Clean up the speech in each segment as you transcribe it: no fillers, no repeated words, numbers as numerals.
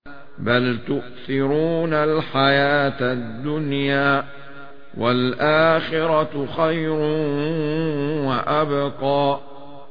بل تؤثرون الحياة الدنيا والآخرة خير وأبقى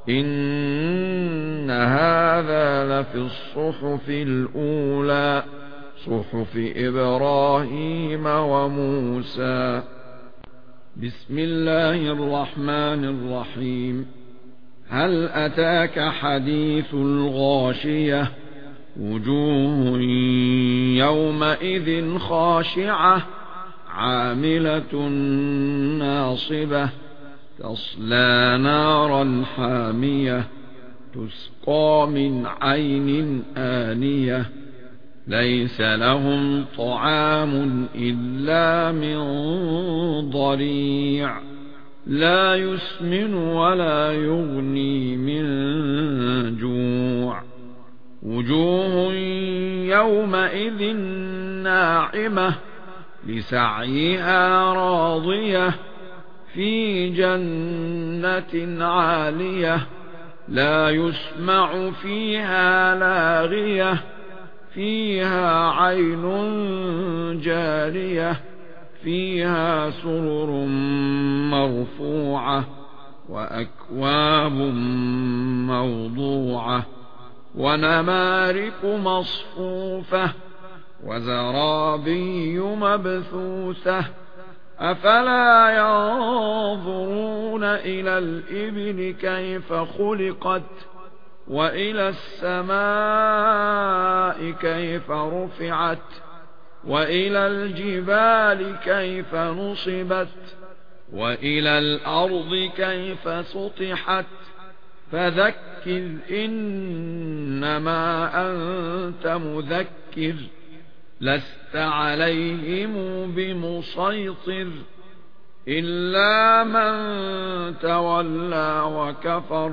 إن هذا لفي الصحف الأولى صحف إبراهيم وموسى. بسم الله الرحمن الرحيم. هل أتاك حديث الغاشية وجوه يومئذ خاشعة عاملة ناصبة تصلى نارا حامية تسقى من عين آنية ليس لهم طعام إلا من ضريع لا يسمن ولا يغني من جوع وجوه يومئذ ناعمة لسعيها راضية في جنة عالية لا يسمع فيها لاغية فيها عين جارية فيها سرر مرفوعة وأكواب موضوعة ونمارق مصفوفة وزرابي مبثوثة أفلا ينظرون إلى الإبل كيف خلقت وإلى السماء كيف رفعت وإلى الجبال كيف نصبت وإلى الأرض كيف سطحت فذكر إنما أنت مذكر لست عليهم بمسيطر إلا من تولى وكفر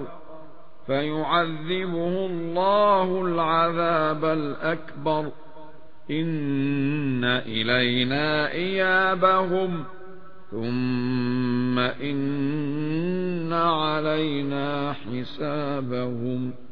فيعذبه الله العذاب الأكبر إن إلينا إيابهم ثم إن علينا حسابهم.